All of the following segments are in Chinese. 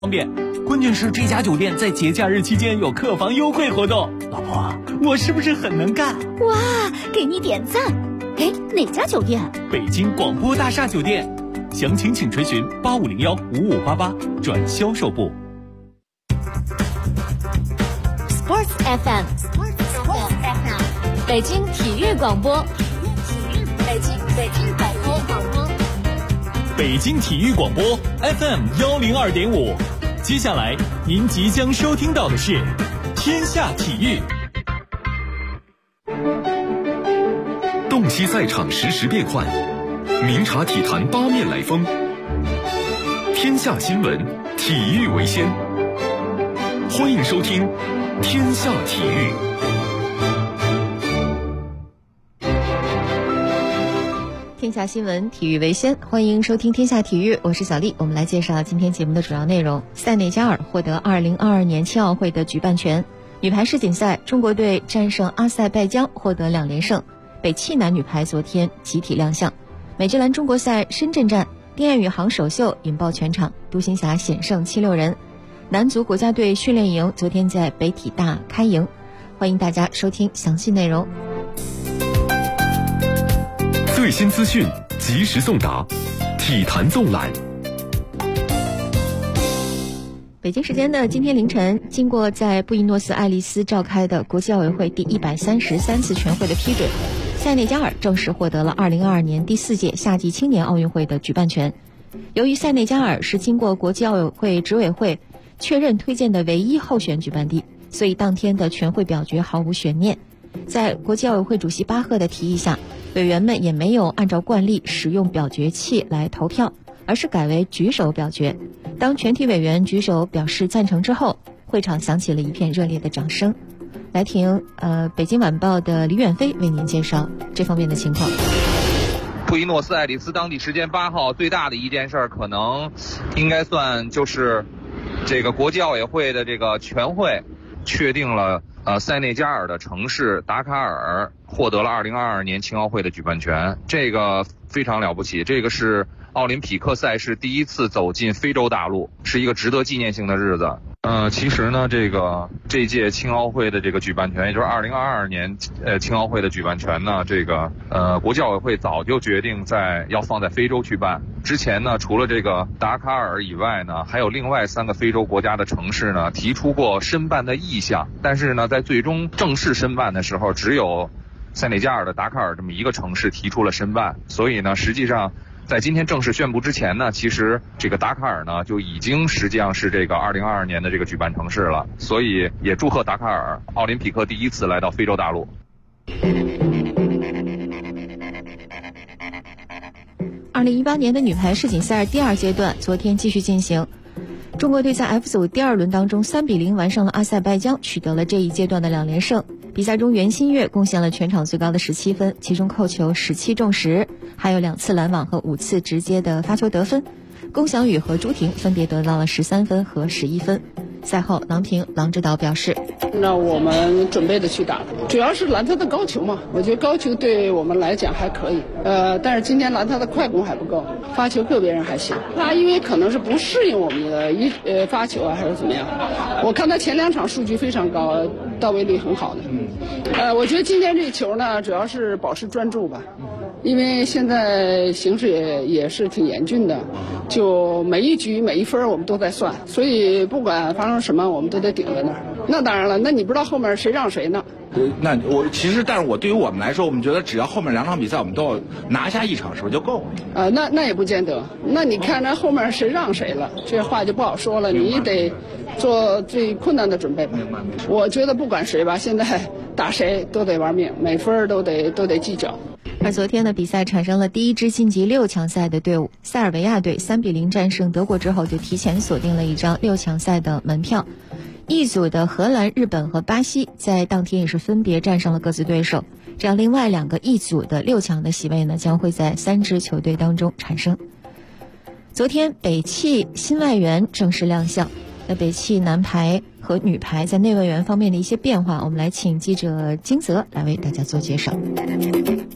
方便。关键是这家酒店在节假日期间有客房优惠活动。老婆，我是不是很能干？ 哇，给你点赞。哎，哪家酒店？ 北京广播大厦酒店。详情请垂询85015588转销售部。 Sports FM， 北京体育广播，北京体育广播 FM102.5。接下来您即将收听到的是天下体育。 洞悉赛场实时变幻，明察体坛八面来风。天下新闻，体育为先。欢迎收听天下体育。 天下新闻，体育为先，欢迎收听天下体育，我是小丽。我们来介绍今天节目的主要内容。塞内加尔获得2022年青奥会的举办权。女排世锦赛，中国队战胜阿塞拜疆，获得2连胜。北汽男女排昨天集体亮相。美职篮中国赛深圳站，丁彦雨航首秀引爆全场，独行侠险胜76人。男足国家队训练营昨天在北体大开营，欢迎大家收听详细内容。 最新资讯，及时送达，体坛纵览。 北京时间的今天凌晨，经过在布宜诺斯艾利斯召开的国际奥委会第133次全会的批准，塞内加尔正式获得了2022年第4届夏季青年奥运会的举办权。由于塞内加尔是经过国际奥委会执委会确认推荐的唯一候选举办地，所以当天的全会表决毫无悬念。在国际奥委会主席巴赫的提议下，委员们也没有按照惯例使用表决器来投票，而是改为举手表决。当全体委员举手表示赞成之后，会场响起了一片热烈的掌声。来听北京晚报的李远飞为您介绍这方面的情况。 布宜诺斯艾利斯当地时间8号最大的一件事可能应该算就是这个国际奥委会的这个全会确定了塞内加尔的城市达喀尔获得了2022年青奥会的举办权，这个非常了不起，这个是奥林匹克赛事第一次走进非洲大陆，是一个值得纪念性的日子。其实呢，这届青奥会的这个举办权，也就是2022年青奥会的举办权呢，国际奥委会早就决定要放在非洲去办。之前呢，除了这个达喀尔以外呢，还有另外3个非洲国家的城市呢提出过申办的意向，但是呢，在最终正式申办的时候，只有塞内加尔的达喀尔这么一个城市提出了申办，所以呢，实际上在今天正式宣布之前呢，其实这个达喀尔呢就已经实际上是这个2022年的这个举办城市了，所以也祝贺达喀尔奥林匹克第一次来到非洲大陆。 2018年的女排世锦赛第2阶段昨天继续进行，中国队在 F 组第2轮当中3-0完胜了阿塞拜疆，取得了这一阶段的2连胜。比赛中，袁心玥贡献了全场最高的17分，其中扣球17中10，还有2次拦网和5次直接的发球得分。龚翔宇和朱婷分别得到了13分和11分。赛后，郎平郎指导表示：“ 那我们准备的去打，主要是拦他的高球嘛，我觉得高球对我们来讲还可以。但是今天拦他的快攻还不够，发球个别人还行。他因为可能是不适应我们的发球啊，还是怎么样？我看他前2场数据非常高，到位率很好的。我觉得今天这球呢，主要是保持专注吧。”因为现在形势也是挺严峻的，就每一局每一分我们都在算，所以不管发生什么，我们都得顶在那儿。那当然了，那你不知道后面谁让谁呢？ 那但是我对于我们来说，我们觉得只要后面2场比赛我们都要拿下1场，是不是就够了？ 那也不见得。那你看那后面谁让谁了，这话就不好说了。你得做最困难的准备吧。我觉得不管谁吧，现在打谁都得玩命，每分都得计较。 而昨天的比赛产生了第一支晋级6强赛的队伍，塞尔维亚队3-0战胜德国之后，就提前锁定了一张6强赛的门票。一组的荷兰、日本和巴西在当天也是分别战胜了各自对手，这样另外2个一组的6强的席位呢，将会在3支球队当中产生。昨天北汽新外援正式亮相，那北汽男排和女排在内外援方面的一些变化，我们来请记者金泽来为大家做介绍。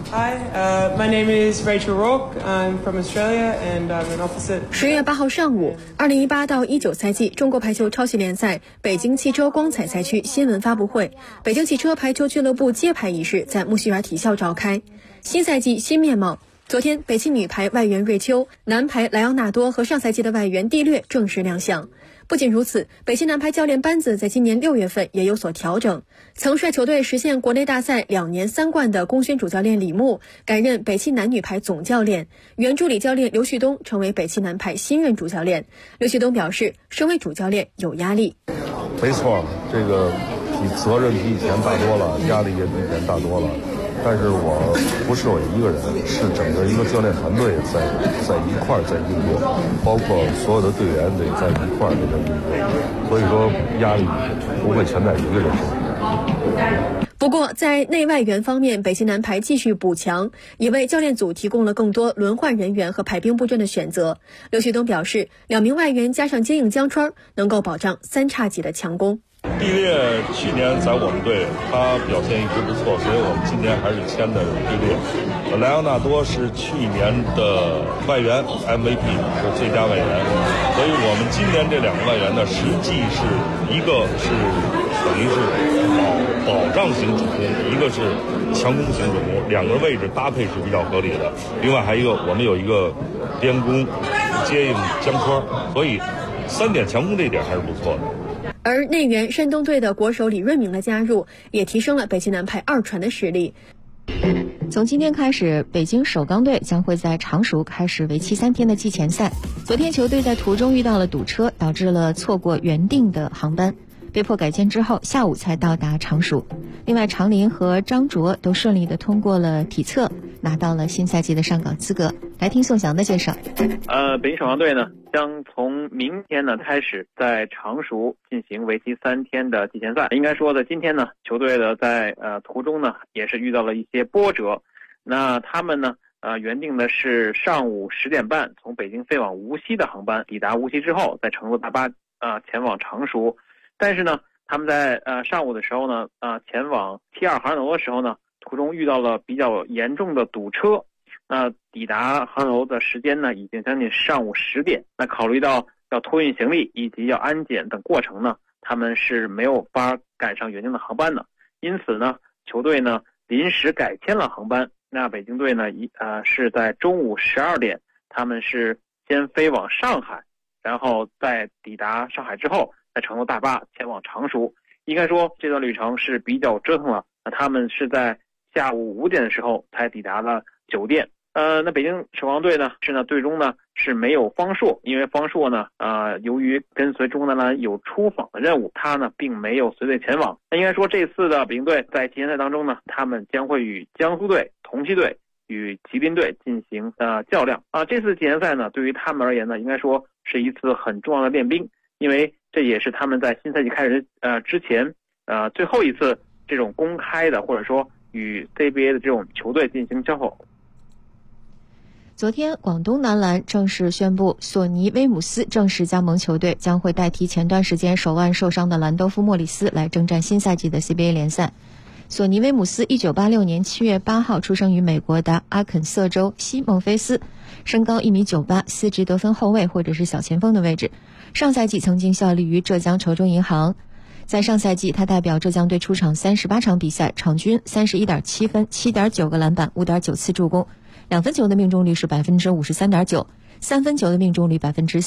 Hi, my name is Rachel Rourke. I'm from Australia and I'm an opposite. 10月8号上午，2018到19赛季中国排球超级联赛北京汽车光彩赛区新闻发布会，北京汽车排球俱乐部揭牌仪式在木樨园体校召开。新赛季新面貌。昨天，北汽女排外援瑞秋、男排莱昂纳多和上赛季的外援蒂略正式亮相。不仅如此，北汽男排教练班子在今年6月份也有所调整。曾率球队实现国内大赛2年3冠的功勋主教练李牧改任北汽男女排总教练，原助理教练刘旭东成为北汽男排新任主教练。刘旭东表示，身为主教练有压力。 没错，这个责任比以前大多了，压力也比以前大多了。但是我不是我一个人，是整个一个教练团队在一块在运作，包括所有的队员得在一块在运作，所以说压力不会全在一个人身上。 不过在内外援方面，北汽男排继续补强，也为教练组提供了更多轮换人员和排兵布阵的选择。刘旭东表示，2名外援加上接应江川，能够保障3叉戟的强攻。 蒂略去年在我们队他表现一直不错，所以我们今年还是签的蒂略。莱昂纳多是去年的外援 MVP， 是最佳外援，所以我们今年这2个外援呢，实际是一个是等于是保障型主攻，一个是强攻型主攻，2个位置搭配是比较合理的。另外还有一个，我们有一个边攻接应江川，所以3点强攻这一点还是不错的。 而内援山东队的国手李润明的加入，也提升了北汽男排2传的实力。 从今天开始，北京首钢队将会在常熟开始为期3天的季前赛。昨天球队在途中遇到了堵车，导致了错过原定的航班，被迫改签之后下午才到达常熟。另外，常林和张卓都顺利的通过了体测，拿到了新赛季的上岗资格。来听宋翔的介绍。 北京首钢队呢将从明天呢开始在常熟进行为期3天的季前赛。应该说的，今天呢球队的在途中呢也是遇到了一些波折。那他们呢原定的是上午10点半从北京飞往无锡的航班，抵达无锡之后再乘坐大巴前往常熟。但是呢他们在上午的时候呢前往T2航楼的时候呢，途中遇到了比较严重的堵车。那抵达航楼的时间呢已经将近上午10点。那考虑到要托运行李以及要安检等过程呢，他们是没有法赶上原定的航班的。因此呢球队呢临时改签了航班。那北京队呢是在中午12点，他们是先飞往上海，然后在抵达上海之后再乘坐大巴前往常熟。应该说这段旅程是比较折腾了。那他们是在下午5点的时候才抵达了酒店。那北京首钢队呢最终呢是没有方硕，因为方硕呢由于跟随中国男篮有出访的任务，他呢并没有随队前往。那应该说这次的北京队在季前赛当中呢，他们将会与江苏队、同曦队与吉林队进行较量这次季前赛呢对于他们而言呢，应该说是一次很重要的练兵，因为这也是他们在新赛季开始之前最后一次这种公开的或者说与 CBA 的这种球队进行交手。 昨天，广东男篮正式宣布，索尼威姆斯正式加盟球队，将会代替前段时间手腕受伤的兰多夫莫里斯来征战新赛季的 CBA 联赛。索尼威姆斯1986年7月8号出生于美国的阿肯色州西孟菲斯，身高1.98米，司职得分后卫或者是小前锋的位置。上赛季曾经效力于浙江稠州银行。在上赛季，他代表浙江队出场38场比赛，场均31.7分、7.9个篮板、5.9次助攻。2分球的命中率是 53.9%， 3分球的命中率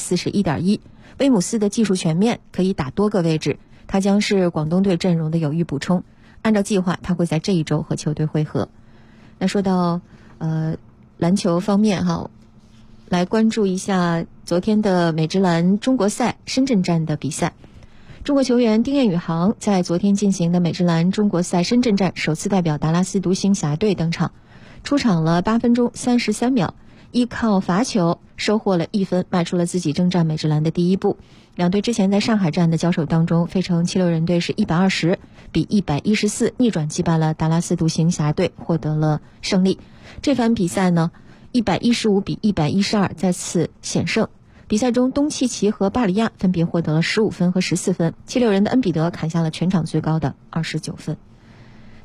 41.1%。 威姆斯的技术全面，可以打多个位置，他将是广东队阵容的有力补充。按照计划，他会在这一周和球队会合。那说到篮球方面来关注一下昨天的美职篮中国赛深圳站的比赛。中国球员丁彦雨航在昨天进行的美职篮中国赛深圳站首次代表达拉斯独行侠队登场，出场了8分钟33秒，依靠罚球收获了1分，迈出了自己征战美职篮的第一步。两队之前在上海站的交手当中，费城76人队是120比114逆转击败了达拉斯独行侠队，获得了胜利。这番比赛呢115比112再次险胜。比赛中，东契奇和巴里亚分别获得了15分和14分，76人的恩比德砍下了全场最高的29分。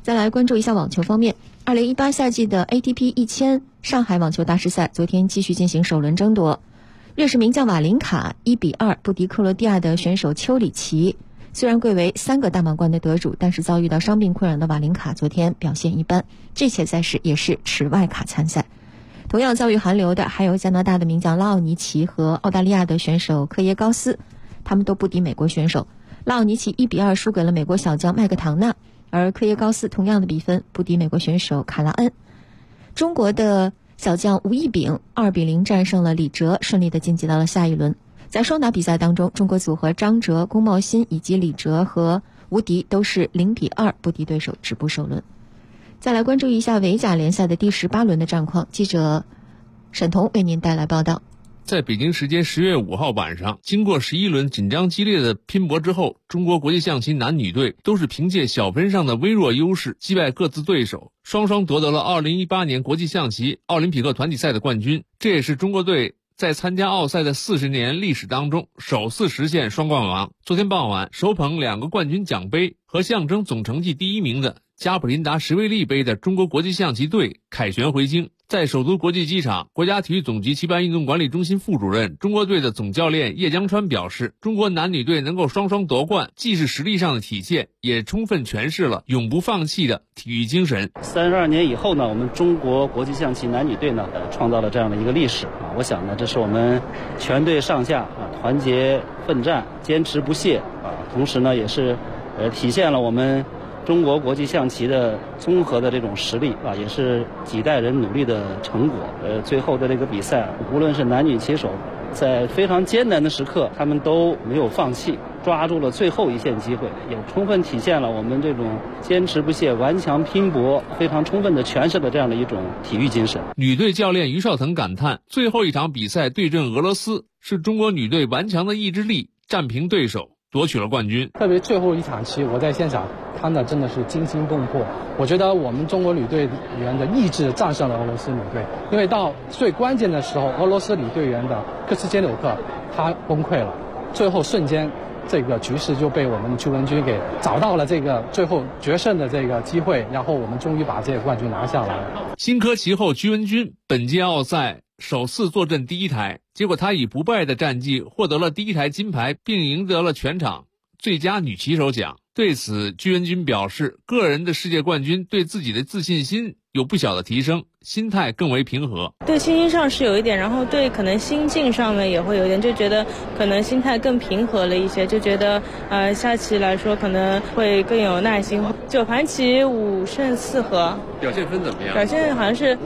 再来关注一下网球方面，2018赛季的 ATP 1000上海网球大师赛昨天继续进行首轮争夺。瑞士名将瓦林卡1-2不敌克罗地亚的选手丘里奇。虽然贵为3个大满贯的得主，但是遭遇到伤病困扰的瓦林卡昨天表现一般，这届赛事也是持外卡参赛。同样遭遇寒流的还有加拿大的名将拉奥尼奇和澳大利亚的选手科耶高斯，他们都不敌美国选手。拉奥尼奇1-2输给了美国小将麦克唐纳，而科耶高斯同样的比分不敌美国选手卡拉恩。中国的小将吴亦丙2-0战胜了李哲，顺利的晋级到了下一轮。在双打比赛当中，中国组合张哲、龚茂鑫以及李哲和吴迪都是0-2不敌对手，止步首轮。再来关注一下维甲联赛的第18轮的战况，记者沈彤为您带来报道。 在北京时间10月5号晚上，经过11轮紧张激烈的拼搏之后，中国国际象棋男女队都是凭借小分上的微弱优势击败各自对手，双双夺得了2018年国际象棋奥林匹克团体赛的冠军。这也是中国队在参加奥赛的40年历史当中首次实现双冠王。昨天傍晚，手捧2个冠军奖杯和象征总成绩第1名的加普林达什维利杯的中国国际象棋队凯旋回京。在首都国际机场，国家体育总局棋盘运动管理中心副主任、中国队的总教练叶江川表示，中国男女队能够双双夺冠，既是实力上的体现，也充分诠释了永不放弃的体育精神。 32年以后呢，我们中国国际象棋男女队呢，创造了这样的一个历史啊！我想呢，这是我们全队上下团结奋战、坚持不懈啊，同时呢，也是体现了我们中国国际象棋的综合的这种实力啊，也是几代人努力的成果。最后的这个比赛，无论是男女棋手，在非常艰难的时刻，他们都没有放弃，抓住了最后一线机会，也充分体现了我们这种坚持不懈、顽强拼搏，非常充分的诠释了这样的一种体育精神。 女队教练于绍腾感叹，最后一场比赛对阵俄罗斯，是中国女队顽强的意志力战平对手，夺取了冠军。 特别最后一场棋，我在现场看的真的是惊心动魄。我觉得我们中国女队员的意志战胜了俄罗斯女队，因为到最关键的时候，俄罗斯女队员的科斯捷纽克她崩溃了，最后瞬间这个局势就被我们朱文君给找到了这个最后决胜的这个机会，然后我们终于把这个冠军拿下来。 新科其后朱文君本届奥赛首次坐镇第一台，结果她以不败的战绩获得了第一台金牌，并赢得了全场最佳女棋手奖。对此，朱文君表示，个人的世界冠军对自己的自信心有不小的提升，心态更为平和。 对信心上是有一点，然后对可能心境上面也会有一点，就觉得可能心态更平和了一些，就觉得下棋来说可能会更有耐心。9盘棋5胜4和， 表现分怎么样？ 表现好像是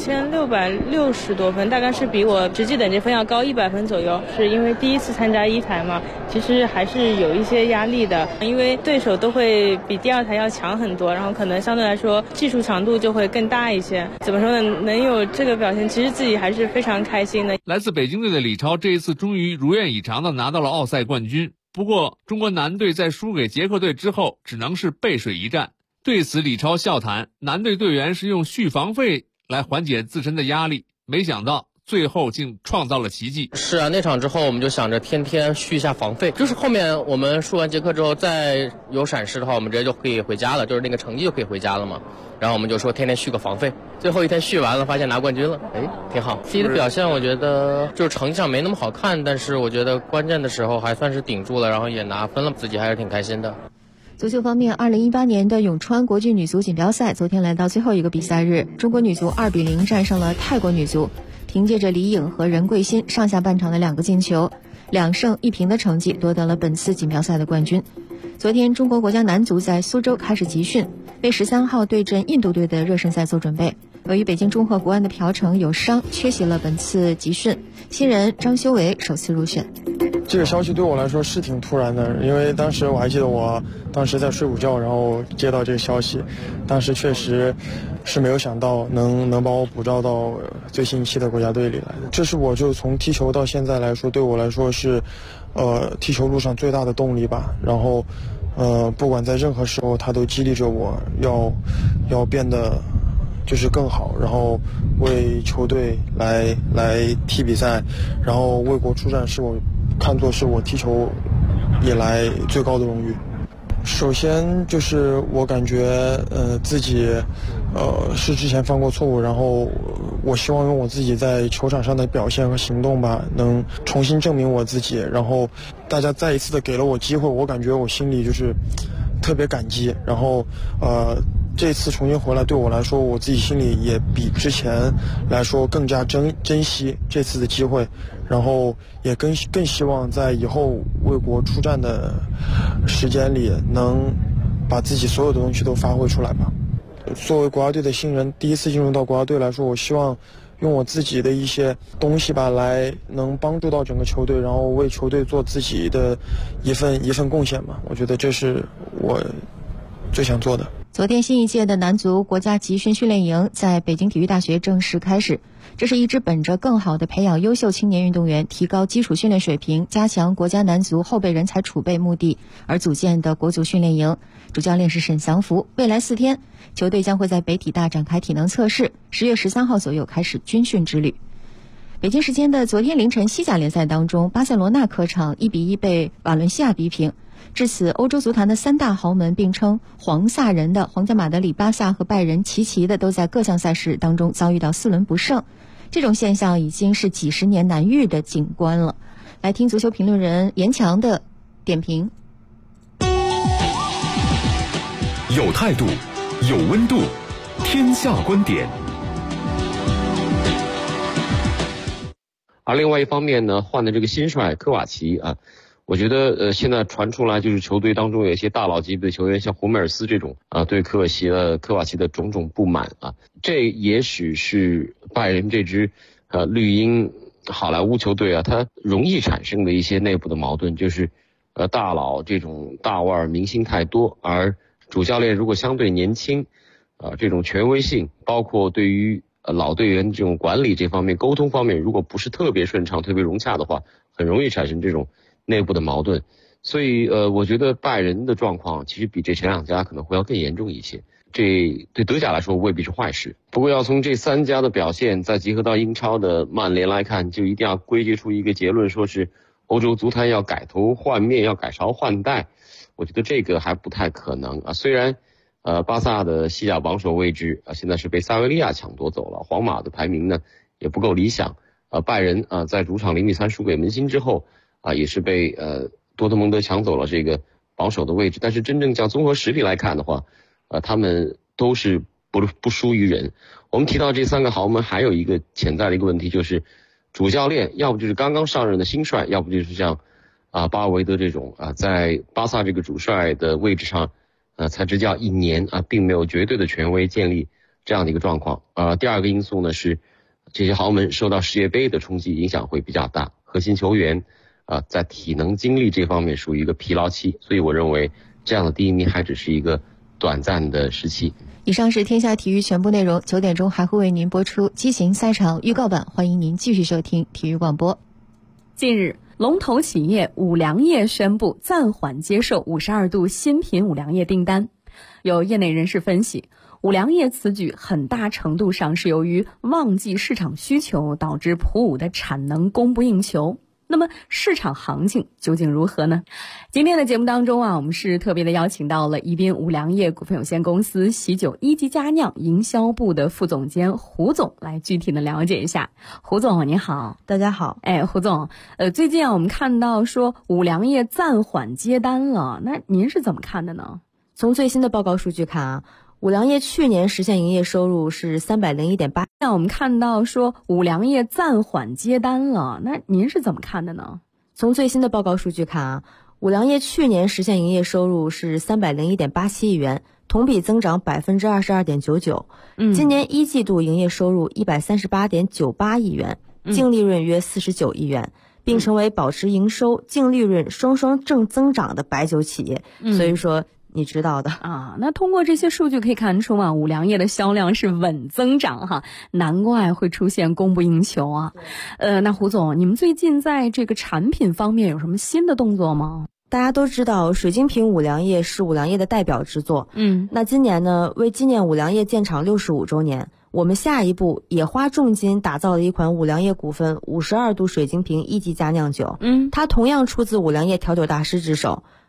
2660多分，大概是比我实际等级分要高100分左右。是因为第一次参加一台嘛，其实还是有一些压力的，因为对手都会比第2台要强很多，然后可能相对来说技术强度就会更大一些。怎么说呢？能有这个表现，其实自己还是非常开心的。 来自北京队的李超这一次终于如愿以偿的拿到了奥赛冠军。不过，中国男队在输给捷克队之后，只能是背水一战。对此，李超笑谈，男队队员是用续防费来缓解自身的压力，没想到最后竟创造了奇迹。 是啊，那场之后我们就想着天天续一下防费，就是后面我们输完捷克之后再有闪失的话，我们直接就可以回家了，就是那个成绩就可以回家了嘛。然后我们就说天天续个防费，最后一天续完了，发现拿冠军了，挺好。自己的表现我觉得就是成绩上没那么好看，但是我觉得关键的时候还算是顶住了，然后也拿分了，自己还是挺开心的。 足球方面，2018年的永川国际女足锦标赛昨天来到最后一个比赛日，中国女足2-0战胜了泰国女足，凭借着李颖和任桂欣上下半场的2个进球，2胜1平的成绩夺得了本次锦标赛的冠军。昨天，中国国家男足在苏州开始集训，为13号对阵印度队的热身赛做准备。由于北京中赫国安的朴成有伤，缺席了本次集训，新人张修为首次入选。 这个消息对我来说是挺突然的，因为当时我还记得我当时在睡午觉，然后接到这个消息，当时确实是没有想到能把我补召到最新一期的国家队里来。这是我就从踢球到现在来说，对我来说是踢球路上最大的动力吧。然后不管在任何时候，它都激励着我要变得就是更好，然后为球队来踢比赛，然后为国出战，是我看作是我踢球以来最高的荣誉。 首先就是我感觉自己是之前犯过错误，然后我希望用我自己在球场上的表现和行动吧，能重新证明我自己。然后大家再一次的给了我机会，我感觉我心里就是特别感激。然后这次重新回来对我来说，我自己心里也比之前来说更加珍惜这次的机会，然后也更希望在以后为国出战的时间里能把自己所有的东西都发挥出来吧。作为国家队的新人，第一次进入到国家队来说，我希望用我自己的一些东西吧，来能帮助到整个球队，然后为球队做自己的一份贡献吧。我觉得这是我最想做的。 昨天新一届的男足国家集训训练营在北京体育大学正式开始，这是一支本着更好的培养优秀青年运动员、提高基础训练水平、加强国家男足后备人才储备目的而组建的国足训练营。主教练是沈祥福。未来4天，球队将会在北体大展开体能测试，10月13号左右开始军训之旅。北京时间的昨天凌晨，西甲联赛当中，巴塞罗那客场1-1被瓦伦西亚逼平。至此，欧洲足坛的3大豪门并称黄萨人的皇家马德里、巴萨和拜仁齐齐的都在各项赛事当中遭遇到4轮不胜，这种现象已经是几十年难遇的景观了。来听足球评论人严强的点评。 有态度，有温度，天下观点。 而另外一方面呢，换的这个新帅科瓦奇啊，我觉得现在传出来就是球队当中有一些大佬级别的球员，像胡梅尔斯这种啊，对科瓦奇的种种不满啊，这也许是拜仁这支绿茵好莱坞球队啊，它容易产生的一些内部的矛盾，就是大佬这种大腕明星太多，而主教练如果相对年轻这种权威性，包括对于老队员这种管理这方面、沟通方面，如果不是特别顺畅、特别融洽的话，很容易产生这种内部的矛盾。所以我觉得拜仁的状况其实比这前2家可能会要更严重一些，这对德甲来说未必是坏事。不过要从这3家的表现再结合到英超的曼联来看，就一定要归结出一个结论，说是欧洲足坛要改头换面，要改朝换代。我觉得这个还不太可能啊。虽然巴萨的西甲榜首位置现在是被塞维利亚抢夺走了，皇马的排名呢也不够理想。拜仁在主场0-3输给门兴之后也是被多特蒙德抢走了这个榜首的位置。但是真正讲综合实力来看的话，他们都是不输于人。我们提到这3个豪门，还有一个潜在的一个问题，就是主教练要不就是刚刚上任的新帅，要不就是像巴尔维德这种在巴萨这个主帅的位置上才执教1年并没有绝对的权威建立这样的一个状况。第二个因素呢是这些豪门受到世界杯的冲击影响会比较大，核心球员在体能精力这方面属于一个疲劳期，所以我认为这样的第1名还只是一个短暂的时期。 以上是天下体育全部内容，9点钟还会为您播出机型赛场预告版，欢迎您继续收听体育广播。 近日，龙头企业五粮液宣布暂缓接受52度新品五粮液订单。有业内人士分析，五粮液此举很大程度上是由于旺季市场需求导致普五的产能供不应求。那么市场行情究竟如何呢？今天的节目当中我们是特别的邀请到了宜宾五粮液股份有限公司喜酒一级佳酿营销部的副总监胡总来具体的了解一下。胡总您好。 大家好。 胡总，最近我们看到说五粮液暂缓接单了，那您是怎么看的呢？ 从最新的报告数据看五粮液去年实现营业收入是301.8。 那我们看到说五粮液暂缓接单了，那您是怎么看的呢？ 从最新的报告数据看五粮液去年实现营业收入是301.87亿元，同比增长22.99%。今年1季度营业收入138.98亿元，净利润约49亿元，并成为保持营收、净利润双双正增长的白酒企业。所以说你知道的那通过这些数据可以看出五粮液的销量是稳增长难怪会出现供不应求那胡总，你们最近在这个产品方面有什么新的动作吗？ 大家都知道水晶瓶五粮液是五粮液的代表之作。那今年呢，为纪念五粮液建厂65周年，我们下一步也花重金打造了一款五粮液股份52度水晶瓶一级佳酿酒。它同样出自五粮液调酒大师之手，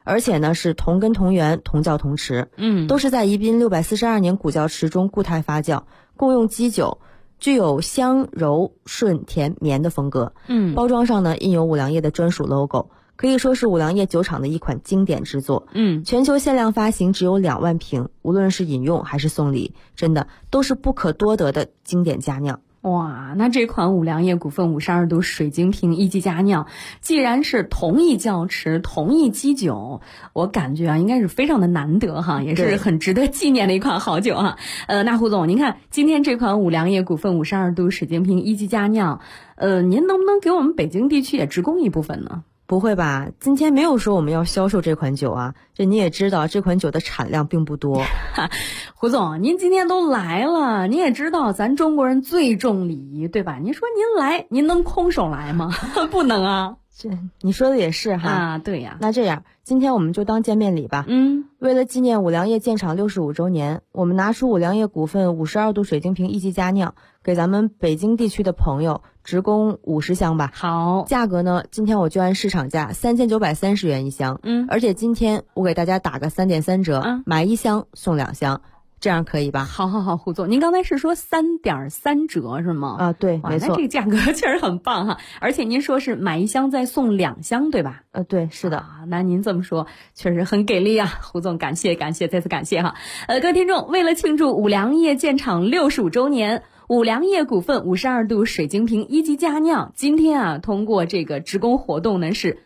而且呢是同根同源同窖同池，都是在宜宾642年古窖池中固态发酵，共用基酒，具有香柔顺甜绵的风格。包装上呢印有五粮液的专属 logo， 可以说是五粮液酒厂的一款经典之作。全球限量发行只有2万瓶，无论是饮用还是送礼，真的都是不可多得的经典佳酿。 哇，那这款五粮液股份52度水晶瓶一级佳酿，既然是同一窖池同一基酒，我感觉应该是非常的难得哈，也是很值得纪念的一款好酒哈。那胡总，您看今天这款五粮液股份52度水晶瓶一级佳酿，您能不能给我们北京地区也直供一部分呢？ 不会吧，今天没有说我们要销售这款酒啊，这你也知道这款酒的产量并不多。 胡总，您今天都来了，你也知道咱中国人最重礼仪，对吧？您说您来，您能空手来吗？不能啊。 这你说的也是哈。 啊，对呀。 那这样，今天我们就当见面礼吧。为了纪念五粮液建厂65周年，我们拿出五粮液股份52度水晶瓶一级佳酿，给咱们北京地区的朋友直供50箱吧。 好， 价格呢，今天我就按市场价3930元一箱。而且今天我给大家打个3.3折，买1箱送2箱。这样可以吧？ 好，胡总，您刚才是说3.3折是吗？ 啊，对，没错。 那这个价格确实很棒哈，而且您说是买1箱再送2箱，对吧？ 对，是的。 那您这么说确实很给力啊，胡总，感谢，再次感谢哈。各位听众，为了庆祝五粮液建厂65周年，五粮液股份52度水晶瓶一级佳酿，今天通过这个直供活动呢是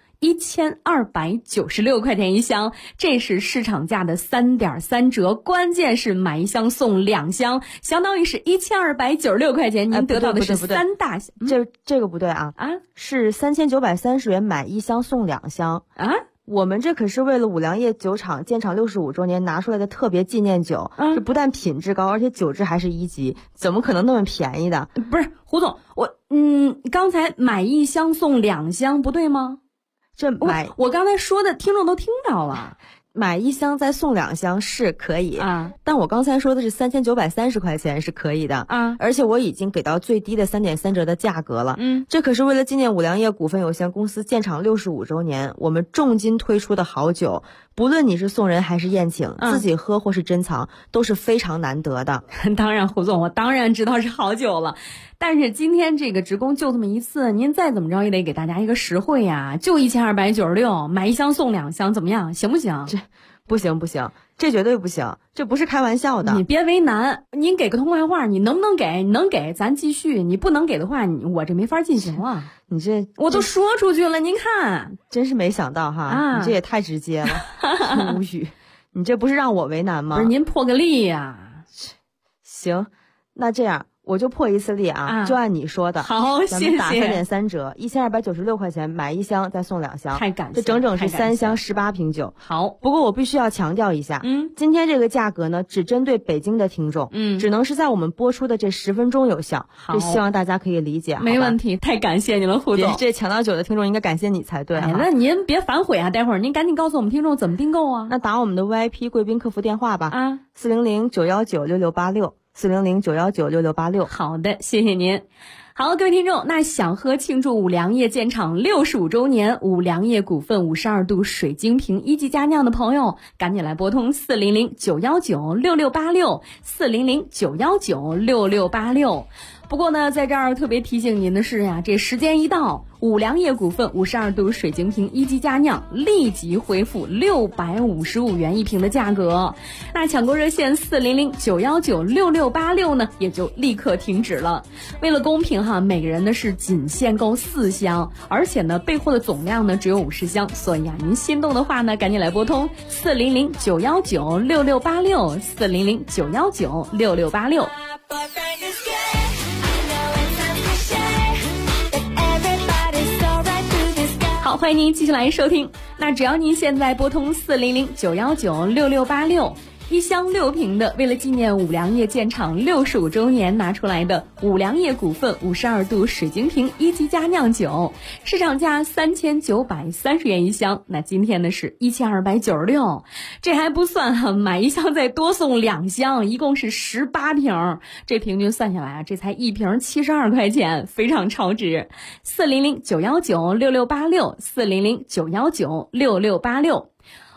1296块钱一箱，这是市场价的3.3折，关键是买1箱送2箱，相当于是1296块钱，您得到的是3大箱。 这个不对啊，是3930元买1箱送2箱啊。 我们这可是为了五粮液酒厂建厂65周年拿出来的特别纪念酒，这不但品质高，而且酒质还是1级，怎么可能那么便宜的？ 不是，胡总，刚才买1箱送2箱不对吗？我刚才说的听众都听到了， 买1箱再送2箱是可以但我刚才说的是3930块钱是可以的而且我已经给到最低的3.3折的价格了。这可是为了纪念五粮液股份有限公司建厂65周年，我们重金推出的好酒，不论你是送人还是宴请，自己喝或是珍藏，都是非常难得的。 当然，胡总，我当然知道是好酒了。但是今天这个直供就这么一次，您再怎么着也得给大家一个实惠呀，就1296，买1箱送2箱，怎么样？行不行？ 这不行，这绝对不行，这不是开玩笑的。 你别为难，您给个痛快话，你能不能给？你能给咱继续，你不能给的话，我这没法进行了。 你这我都说出去了，您看， 真是没想到哈，你这也太直接了，无语。你这不是让我为难吗？ 不是，您破个例呀。 行，那这样。我就破一次例就按你说的。 好， 咱们打3.3折，1296块钱买1箱再送2箱， 太感谢， 这整整是3箱18瓶酒。 好， 不过我必须要强调一下，今天这个价格呢，只针对北京的听众，只能是在我们播出的这10分钟有效。这希望大家可以理解。 没问题，太感谢你了，胡总。 这抢到酒的听众应该感谢你才对。 那您别反悔啊，待会儿您赶紧告诉我们听众怎么订购啊。 那打我们的 VIP 贵宾客服电话吧400-919-6686。400-919-6686。 好的，谢谢您。好，各位听众，那想喝庆祝五粮液建厂65周年五粮液股份52度水晶瓶一级佳酿的朋友，赶紧来拨通400-919-6686 400-919-6686。不过呢，在这儿特别提醒您的是呀，这时间一到，五粮液股份52度水晶瓶一级佳酿立即恢复655元一瓶的价格。那抢购热线400-919-6686呢，也就立刻停止了。为了公平哈，每个人呢是仅限购4箱，而且呢备货的总量呢只有50箱，所以您心动的话呢，赶紧来拨通400-919-6686 400-919-6686。好，欢迎您继续来收听。那只要您现在拨通400-919-6686，一箱6瓶的，为了纪念五粮液建厂65周年拿出来的五粮液股份52度水晶瓶一级佳酿酒，市场价3930元一箱，那今天呢是1296，这还不算哈，买1箱再多送2箱，一共是18瓶，这平均算下来这才1瓶72块钱，非常超值。400-919-6686 400-919-6686。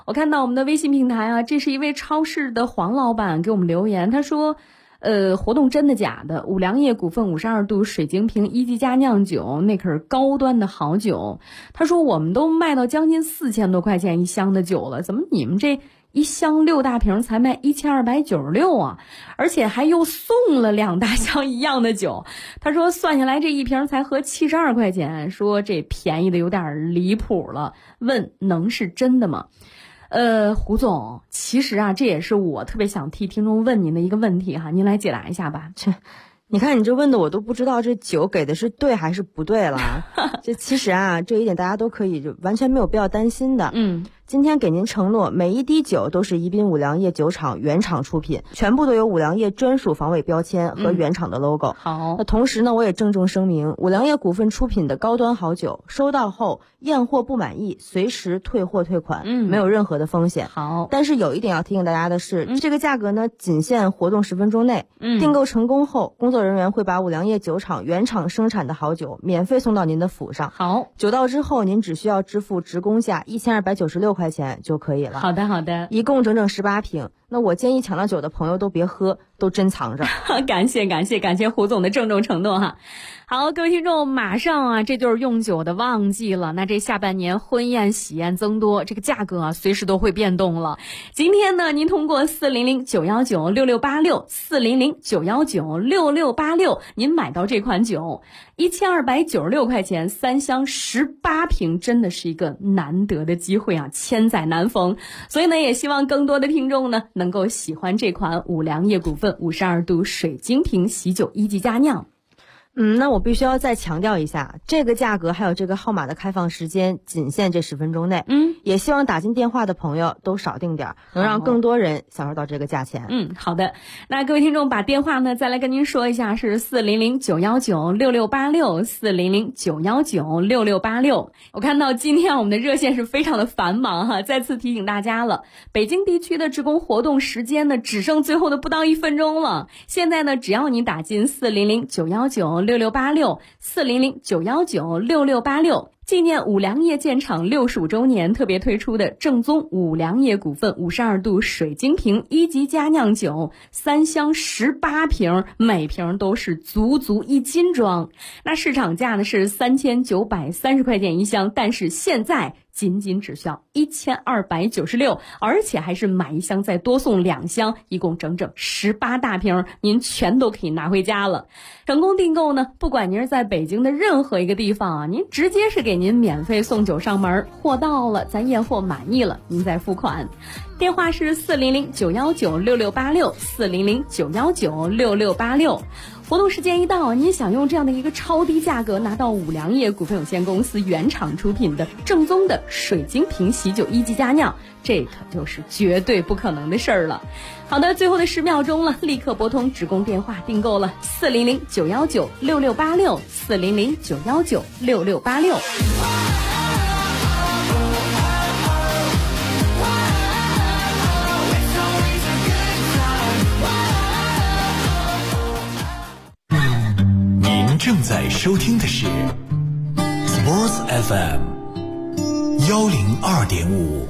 我看到我们的微信平台啊，这是一位超市的黄老板给我们留言，他说活动真的假的？五粮液股份52度水晶瓶一级佳酿酒，那可是高端的好酒。他说我们都卖到将近4000多块钱一箱的酒了，怎么你们这一箱6大瓶才卖1296啊？而且还又送了2大箱一样的酒。他说算下来这一瓶才合72块钱，说这便宜的有点离谱了，问能是真的吗？胡总，其实啊，这也是我特别想替听众问您的一个问题哈，您来解答一下吧。 你看你这问的我都不知道这酒给的是对还是不对了。这其实啊，这一点大家都可以就完全没有必要担心的。今天给您承诺，每一滴酒都是宜宾五粮液酒厂原厂出品，全部都有五粮液专属防伪标签和原厂的 logo。 好， 那同时呢，我也郑重声明，五粮液股份出品的高端好酒，收到后验货不满意，随时退货退款，没有任何的风险。 好， 但是有一点要提醒大家的是，这个价格呢，仅限活动10分钟内。订购成功后，工作人员会把五粮液酒厂原厂生产的好酒免费送到您的府上。 好， 酒到之后，您只需要支付职工价1296块钱就可以了。 好的，好的， 一共整整18瓶。那我建议抢到酒的朋友都别喝，都珍藏着。 感谢胡总的郑重承诺哈。好，各位听众，马上啊，这就是用酒的旺季了。那这下半年婚宴喜宴增多，这个价格啊，随时都会变动了。今天呢，您通过400-919-6686，400-919-6686，您买到这款酒，1296块钱，3箱18瓶，真的是一个难得的机会啊，千载难逢。所以呢，也希望更多的听众呢，能够喜欢这款五粮液股份52度水晶瓶喜酒一级佳酿。 那我必须要再强调一下，这个价格还有这个号码的开放时间仅限这10分钟内。也希望打进电话的朋友都少订点，能让更多人享受到这个价钱。 好的。那各位听众把电话呢再来跟您说一下，是400-919-6686 400-919-6686。我看到今天我们的热线是非常的繁忙哈，再次提醒大家了，北京地区的职工活动时间呢只剩最后的不到1分钟了。现在呢，只要你打进400-919-6686 400-919-6686，纪念五粮液建厂65周年特别推出的正宗五粮液股份52度水晶瓶一级佳酿酒，3箱18瓶，每瓶都是足1斤装。那市场价呢是3930块钱一箱，但是现在仅只需要1296，而且还是买一箱再多送2箱，一共整整18大瓶，您全都可以拿回家了。成功订购呢，不管您是在北京的任何一个地方啊，您直接是给您免费送酒上门，货到了咱验货满意了，您再付款。电话是400-919-6686 400-919-6686。活动时间一到，您想用这样的一个超低价格拿到五粮液股份有限公司原厂出品的正宗的水晶瓶喜酒一级佳酿，这可就是绝对不可能的事儿了。好的，最后的10秒钟了，立刻拨通职工电话订购了400-919-6686 400-919-6686。 正在收听的是 Sports FM 102.5。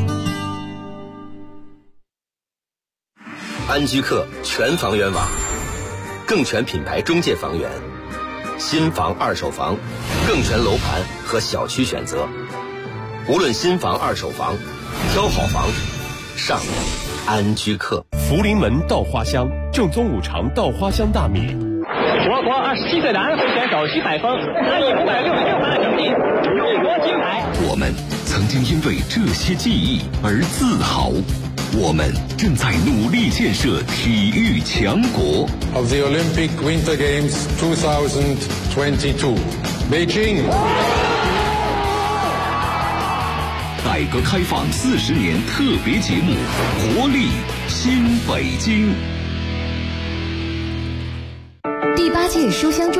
安居客全房源网，更全品牌中介房源，新房二手房，更全楼盘和小区选择。无论新房二手房，挑好房上安居客。 福临门稻花香正宗五常稻花香大米。 我国27岁的安徽选手徐海峰拿以566分的成绩荣获金牌。 我们曾经因为这些记忆而自豪，我们正在努力建设体育强国。 Of the Olympic Winter Games 2022 Beijing。 改革开放40年特别节目，活力新北京。 第8届书香